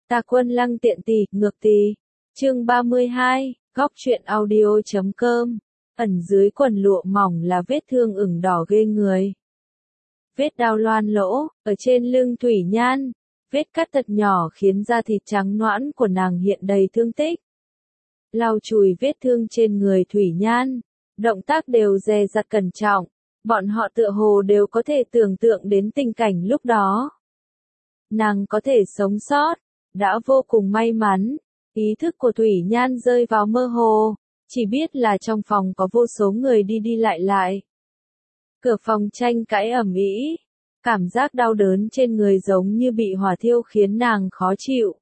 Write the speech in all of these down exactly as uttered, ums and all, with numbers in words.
Ta Quân Lăng tiện tì, ngược tì. Chương ba mươi hai, góc truyện audio chấm com. Ẩn dưới quần lụa mỏng là vết thương ửng đỏ ghê người. Vết đao loan lỗ, ở trên lưng Thủy Nhan. Vết cắt thật nhỏ khiến da thịt trắng nõn của nàng hiện đầy thương tích. Lau chùi vết thương trên người Thủy Nhan. Động tác đều dè dặt cẩn trọng. Bọn họ tựa hồ đều có thể tưởng tượng đến tình cảnh lúc đó. Nàng có thể sống sót, đã vô cùng may mắn. Ý thức của Thủy Nhan rơi vào mơ hồ, chỉ biết là trong phòng có vô số người đi đi lại lại. Cửa phòng tranh cãi ầm ĩ, cảm giác đau đớn trên người giống như bị hỏa thiêu khiến nàng khó chịu.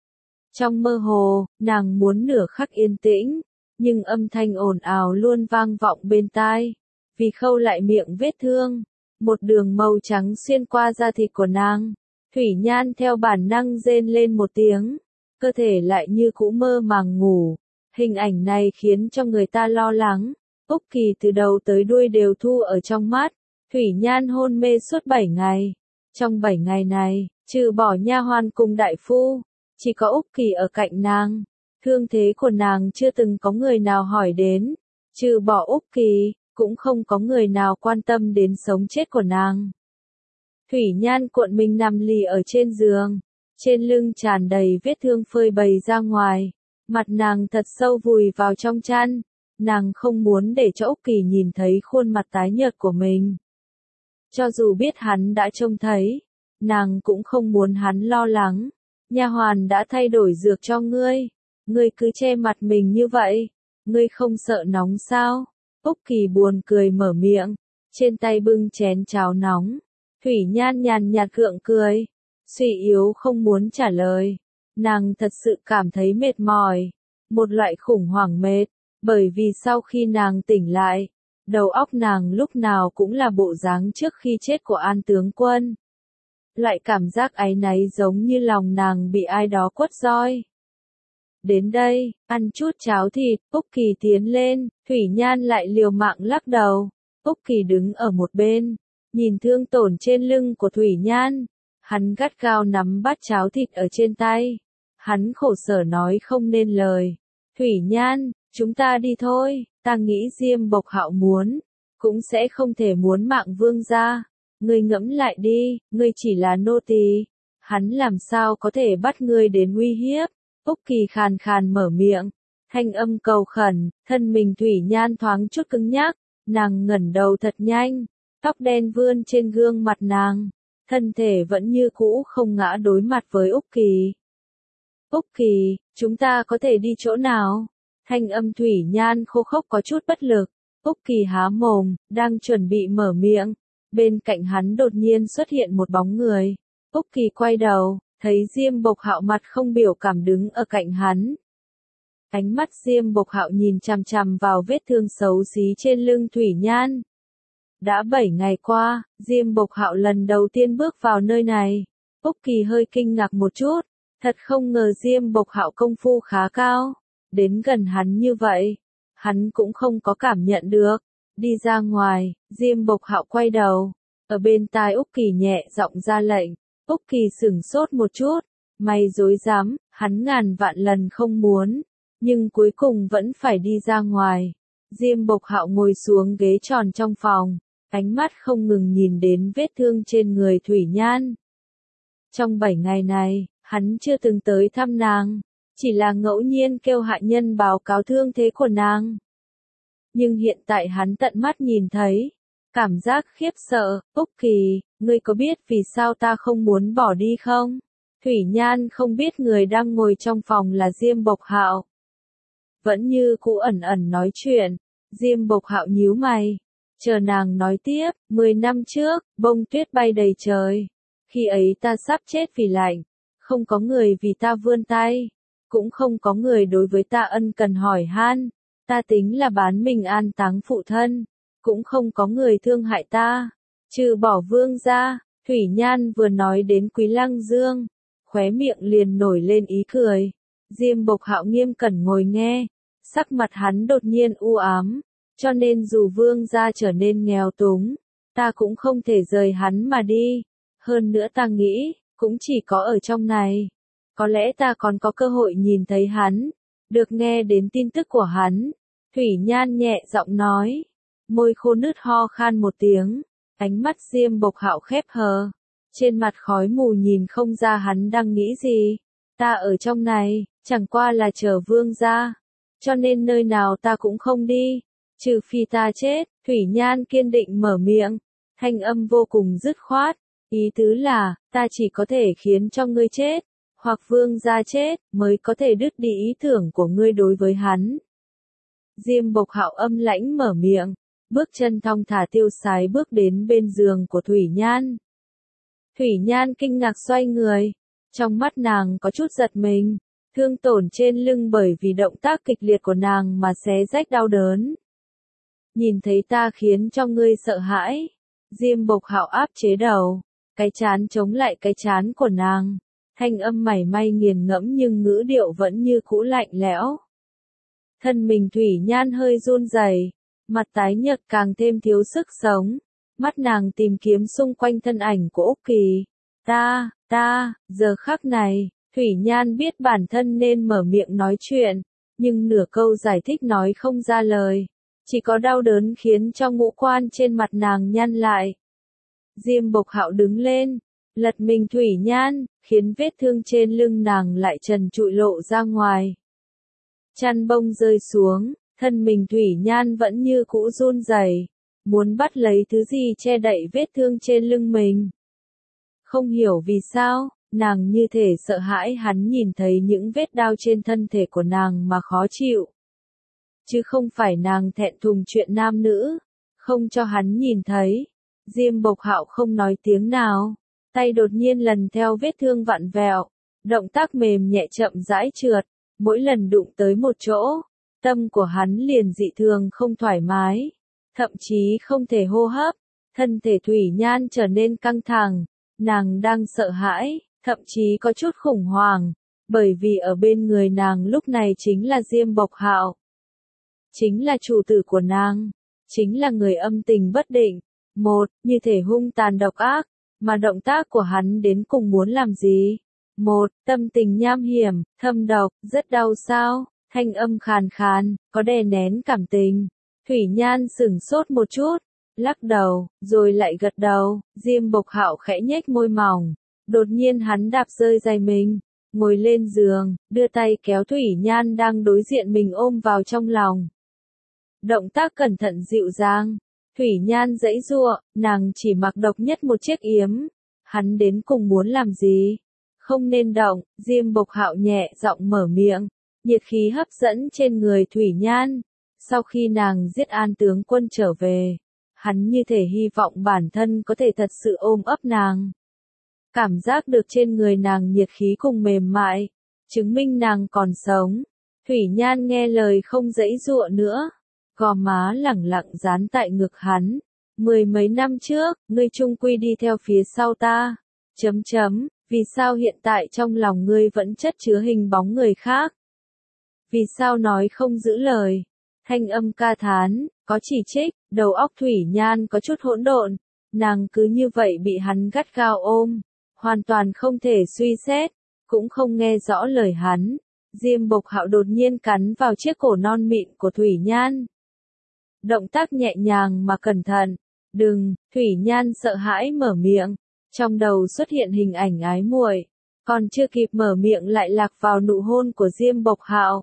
Trong mơ hồ, nàng muốn nửa khắc yên tĩnh, nhưng âm thanh ồn ào luôn vang vọng bên tai. Vì khâu lại miệng vết thương, một đường màu trắng xuyên qua da thịt của nàng. Thủy Nhan theo bản năng rên lên một tiếng, cơ thể lại như cũ mơ màng ngủ. Hình ảnh này khiến cho người ta lo lắng. Úc Kỳ từ đầu tới đuôi đều thu ở trong mắt. Thủy Nhan hôn mê suốt bảy ngày. Trong bảy ngày này, trừ bỏ nha hoàn cùng đại phu, chỉ có Úc Kỳ ở cạnh nàng. Thương thế của nàng chưa từng có người nào hỏi đến. Trừ bỏ Úc Kỳ, cũng không có người nào quan tâm đến sống chết của nàng. Thủy Nhan cuộn mình nằm lì ở trên giường, trên lưng tràn đầy vết thương phơi bày ra ngoài, mặt nàng thật sâu vùi vào trong chăn, nàng không muốn để cho Úc Kỳ nhìn thấy khuôn mặt tái nhợt của mình. Cho dù biết hắn đã trông thấy, nàng cũng không muốn hắn lo lắng. Nha hoàn đã thay đổi dược cho ngươi, ngươi cứ che mặt mình như vậy, ngươi không sợ nóng sao? Úc Kỳ buồn cười mở miệng, trên tay bưng chén cháo nóng. Thủy Nhan nhàn nhạt gượng cười, suy yếu không muốn trả lời. Nàng thật sự cảm thấy mệt mỏi, một loại khủng hoảng mệt, bởi vì sau khi nàng tỉnh lại, đầu óc nàng lúc nào cũng là bộ dáng trước khi chết của An tướng quân. Loại cảm giác áy náy giống như lòng nàng bị ai đó quất roi. Đến đây, ăn chút cháo thịt, Úc Kỳ tiến lên, Thủy Nhan lại liều mạng lắc đầu. Úc Kỳ đứng ở một bên, nhìn thương tổn trên lưng của Thủy Nhan. Hắn gắt gao nắm bát cháo thịt ở trên tay. Hắn khổ sở nói không nên lời. Thủy Nhan, chúng ta đi thôi, ta nghĩ Diêm Bộc Hạo muốn, cũng sẽ không thể muốn mạng vương gia. Ngươi ngẫm lại đi, ngươi chỉ là nô tỳ, hắn làm sao có thể bắt ngươi đến uy hiếp. Úc Kỳ khàn khàn mở miệng, thanh âm cầu khẩn, thân mình Thủy Nhan thoáng chút cứng nhắc, nàng ngẩng đầu thật nhanh, tóc đen vươn trên gương mặt nàng, thân thể vẫn như cũ không ngã đối mặt với Úc Kỳ. Úc Kỳ, chúng ta có thể đi chỗ nào? Thanh âm Thủy Nhan khô khốc có chút bất lực. Úc Kỳ há mồm, đang chuẩn bị mở miệng, bên cạnh hắn đột nhiên xuất hiện một bóng người. Úc Kỳ quay đầu, thấy Diêm Bộc Hạo mặt không biểu cảm đứng ở cạnh hắn. Ánh mắt Diêm Bộc Hạo nhìn chằm chằm vào vết thương xấu xí trên lưng Thủy Nhan. Đã bảy ngày qua, Diêm Bộc Hạo lần đầu tiên bước vào nơi này. Úc Kỳ hơi kinh ngạc một chút, thật không ngờ Diêm Bộc Hạo công phu khá cao. Đến gần hắn như vậy, hắn cũng không có cảm nhận được. Đi ra ngoài, Diêm Bộc Hạo quay đầu, ở bên tai Úc Kỳ nhẹ giọng ra lệnh. Úc Kỳ sửng sốt một chút, mày dối dám, hắn ngàn vạn lần không muốn, nhưng cuối cùng vẫn phải đi ra ngoài. Diêm Bộc Hạo ngồi xuống ghế tròn trong phòng, ánh mắt không ngừng nhìn đến vết thương trên người Thủy Nhan. Trong bảy ngày này, hắn chưa từng tới thăm nàng, chỉ là ngẫu nhiên kêu hạ nhân báo cáo thương thế của nàng. Nhưng hiện tại hắn tận mắt nhìn thấy, cảm giác khiếp sợ. Úc Kỳ, ngươi có biết vì sao ta không muốn bỏ đi không? Thủy Nhan không biết người đang ngồi trong phòng là Diêm Bộc Hạo. Vẫn như cũ ẩn ẩn nói chuyện, Diêm Bộc Hạo nhíu mày, chờ nàng nói tiếp. Mười năm trước, bông tuyết bay đầy trời, khi ấy ta sắp chết vì lạnh, không có người vì ta vươn tay, cũng không có người đối với ta ân cần hỏi han, ta tính là bán mình an táng phụ thân, cũng không có người thương hại ta, trừ bỏ vương gia. Thủy Nhan vừa nói đến Quý Lăng Dương, khóe miệng liền nổi lên ý cười. Diêm Bộc Hạo nghiêm cẩn ngồi nghe, sắc mặt hắn đột nhiên u ám, cho nên dù vương gia trở nên nghèo túng, ta cũng không thể rời hắn mà đi, hơn nữa ta nghĩ, cũng chỉ có ở trong này, có lẽ ta còn có cơ hội nhìn thấy hắn, được nghe đến tin tức của hắn. Thủy Nhan nhẹ giọng nói, môi khô nứt ho khan một tiếng, ánh mắt Diêm Bộc Hạo khép hờ, trên mặt khói mù nhìn không ra hắn đang nghĩ gì. Ta ở trong này, chẳng qua là chờ vương gia, cho nên nơi nào ta cũng không đi, trừ phi ta chết. Thủy Nhan kiên định mở miệng, thanh âm vô cùng dứt khoát, ý tứ là, ta chỉ có thể khiến cho ngươi chết, hoặc vương gia chết, mới có thể đứt đi ý tưởng của ngươi đối với hắn. Diêm Bộc Hạo âm lãnh mở miệng, bước chân thong thả tiêu sái bước đến bên giường của Thủy Nhan. Thủy Nhan kinh ngạc xoay người, trong mắt nàng có chút giật mình, thương tổn trên lưng bởi vì động tác kịch liệt của nàng mà xé rách đau đớn. Nhìn thấy ta khiến cho ngươi sợ hãi. Diêm Bộc Hạo áp chế đầu, cái chán chống lại cái chán của nàng, thanh âm mảy may nghiền ngẫm nhưng ngữ điệu vẫn như cũ lạnh lẽo. Thân mình Thủy Nhan hơi run rẩy, mặt tái nhợt càng thêm thiếu sức sống, mắt nàng tìm kiếm xung quanh thân ảnh của Úc Kỳ. Ta, ta, giờ khắc này, Thủy Nhan biết bản thân nên mở miệng nói chuyện, nhưng nửa câu giải thích nói không ra lời, chỉ có đau đớn khiến cho ngũ quan trên mặt nàng nhăn lại. Diêm Bộc Hạo đứng lên, lật mình Thủy Nhan, khiến vết thương trên lưng nàng lại trần trụi lộ ra ngoài. Chăn bông rơi xuống, thân mình Thủy Nhan vẫn như cũ run rẩy, muốn bắt lấy thứ gì che đậy vết thương trên lưng mình. Không hiểu vì sao, nàng như thể sợ hãi hắn nhìn thấy những vết đau trên thân thể của nàng mà khó chịu. Chứ không phải nàng thẹn thùng chuyện nam nữ, không cho hắn nhìn thấy. Diêm Bộc Hạo không nói tiếng nào, tay đột nhiên lần theo vết thương vặn vẹo, động tác mềm nhẹ chậm rãi trượt, mỗi lần đụng tới một chỗ, tâm của hắn liền dị thường không thoải mái, thậm chí không thể hô hấp, thân thể Thủy Nhan trở nên căng thẳng, nàng đang sợ hãi, thậm chí có chút khủng hoảng, bởi vì ở bên người nàng lúc này chính là Diêm Bộc Hạo, chính là chủ tử của nàng, chính là người âm tình bất định. Một, như thể hung tàn độc ác, mà động tác của hắn đến cùng muốn làm gì? Một, tâm tình nham hiểm, thâm độc, rất đau sao? Thanh âm khàn khàn, có đè nén cảm tình. Thủy Nhan sửng sốt một chút, lắc đầu, rồi lại gật đầu. Diêm Bộc Hạo khẽ nhếch môi mỏng, đột nhiên hắn đạp rơi giày mình, ngồi lên giường, đưa tay kéo Thủy Nhan đang đối diện mình ôm vào trong lòng. Động tác cẩn thận dịu dàng. Thủy Nhan giãy giụa, nàng chỉ mặc độc nhất một chiếc yếm. Hắn đến cùng muốn làm gì? Không nên động. Diêm Bộc Hạo nhẹ giọng mở miệng, nhiệt khí hấp dẫn trên người Thủy Nhan. Sau khi nàng giết An tướng quân trở về, hắn như thể hy vọng bản thân có thể thật sự ôm ấp nàng. Cảm giác được trên người nàng nhiệt khí cùng mềm mại, chứng minh nàng còn sống. Thủy Nhan nghe lời không giãy giụa nữa, gò má lẳng lặng dán tại ngực hắn. Mười mấy năm trước, ngươi chung quy đi theo phía sau ta. Chấm chấm, vì sao hiện tại trong lòng ngươi vẫn chất chứa hình bóng người khác? Vì sao nói không giữ lời? Thanh âm ca thán, có chỉ trích, đầu óc Thủy Nhan có chút hỗn độn. Nàng cứ như vậy bị hắn gắt gao ôm, hoàn toàn không thể suy xét, cũng không nghe rõ lời hắn. Diêm Bộc Hạo đột nhiên cắn vào chiếc cổ non mịn của Thủy Nhan. Động tác nhẹ nhàng mà cẩn thận. Đừng, Thủy Nhan sợ hãi mở miệng, trong đầu xuất hiện hình ảnh ái muội, còn chưa kịp mở miệng lại lạc vào nụ hôn của Diêm Bộc Hạo.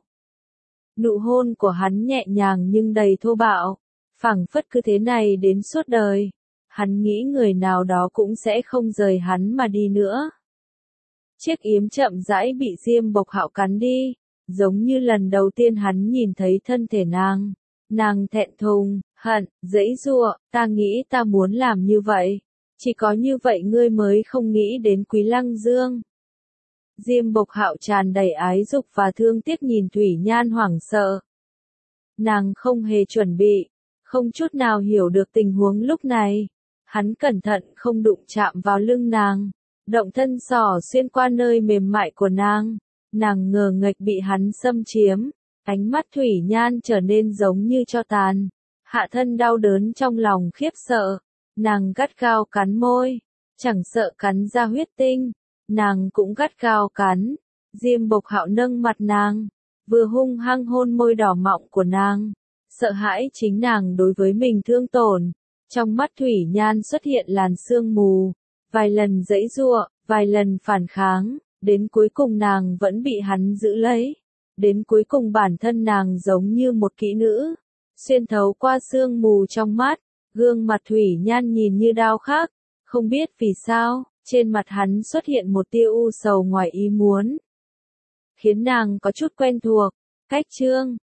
Nụ hôn của hắn nhẹ nhàng nhưng đầy thô bạo, phảng phất cứ thế này đến suốt đời. Hắn nghĩ người nào đó cũng sẽ không rời hắn mà đi nữa. Chiếc yếm chậm rãi bị Diêm Bộc Hạo cắn đi, giống như lần đầu tiên hắn nhìn thấy thân thể nàng. Nàng thẹn thùng, hận, giãy giụa, ta nghĩ ta muốn làm như vậy. Chỉ có như vậy ngươi mới không nghĩ đến Quý Lăng Dương. Diêm Bộc Hạo tràn đầy ái dục và thương tiếc nhìn Thủy Nhan hoảng sợ. Nàng không hề chuẩn bị, không chút nào hiểu được tình huống lúc này. Hắn cẩn thận không đụng chạm vào lưng nàng, động thân sỏ xuyên qua nơi mềm mại của nàng. Nàng ngờ nghệch bị hắn xâm chiếm. Ánh mắt Thủy Nhan trở nên giống như tro tàn, hạ thân đau đớn trong lòng khiếp sợ, nàng gắt gao cắn môi, chẳng sợ cắn ra huyết tinh, nàng cũng gắt gao cắn. Diêm Bộc Hạo nâng mặt nàng, vừa hung hăng hôn môi đỏ mọng của nàng, sợ hãi chính nàng đối với mình thương tổn. Trong mắt Thủy Nhan xuất hiện làn sương mù, vài lần giãy giụa, vài lần phản kháng, đến cuối cùng nàng vẫn bị hắn giữ lấy. Đến cuối cùng bản thân nàng giống như một kỹ nữ, xuyên thấu qua sương mù trong mắt, gương mặt Thủy Nhan nhìn như đao khắc, không biết vì sao, trên mặt hắn xuất hiện một tia u sầu ngoài ý muốn, khiến nàng có chút quen thuộc. Cách chương